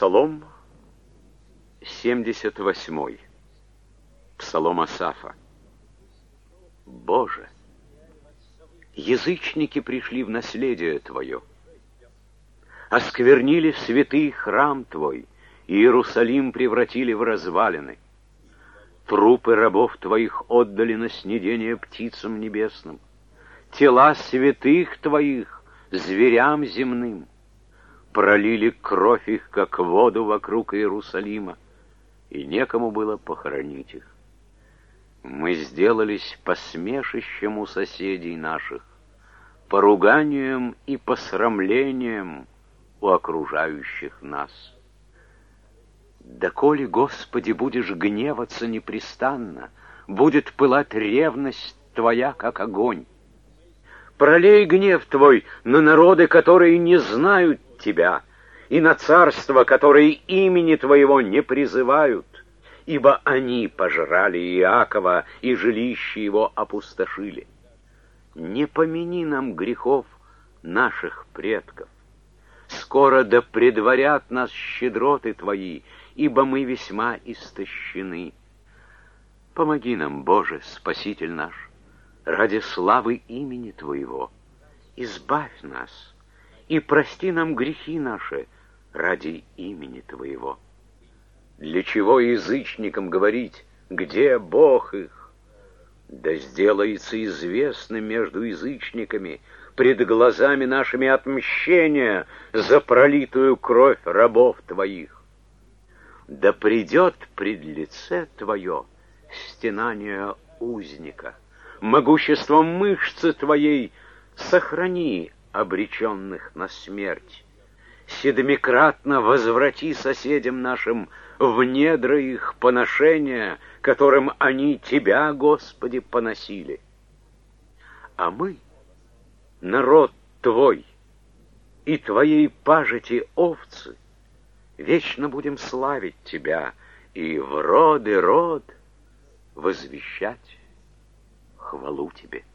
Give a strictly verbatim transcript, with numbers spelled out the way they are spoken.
Псалом семьдесят восьмой. Псалом Асафа. Боже, язычники пришли в наследие Твое, осквернили святый храм Твой, и Иерусалим превратили в развалины. Трупы рабов Твоих отдали на снедение птицам небесным, тела святых Твоих зверям земным. Пролили кровь их, как воду вокруг Иерусалима, и некому было похоронить их. Мы сделались посмешищем у соседей наших, поруганием и посрамлением у окружающих нас. Доколе, Господи, будешь гневаться непрестанно, будет пылать ревность Твоя, как огонь. Пролей гнев Твой на народы, которые не знают Тебя, и на царства, которые имени Твоего не призывают, ибо они пожрали Иакова, и жилище его опустошили. Не помяни нам грехов наших предков. Скоро да предварят нас щедроты Твои, ибо мы весьма истощены. Помоги нам, Боже, Спаситель наш, ради славы имени Твоего. Избавь нас и прости нам грехи наши ради имени Твоего. Для чего язычникам говорить, где Бог их? Да сделается известным между язычниками пред глазами нашими отмщение за пролитую кровь рабов Твоих. Да придет пред лице Твое стенание узника, могуществом мышцы Твоей сохрани обреченных на смерть. Седмикратно возврати соседям нашим в недра их поношения, которым они Тебя, Господи, поносили. А мы, народ Твой, и Твоей пажити овцы, вечно будем славить Тебя и в род и род возвещать хвалу Тебе.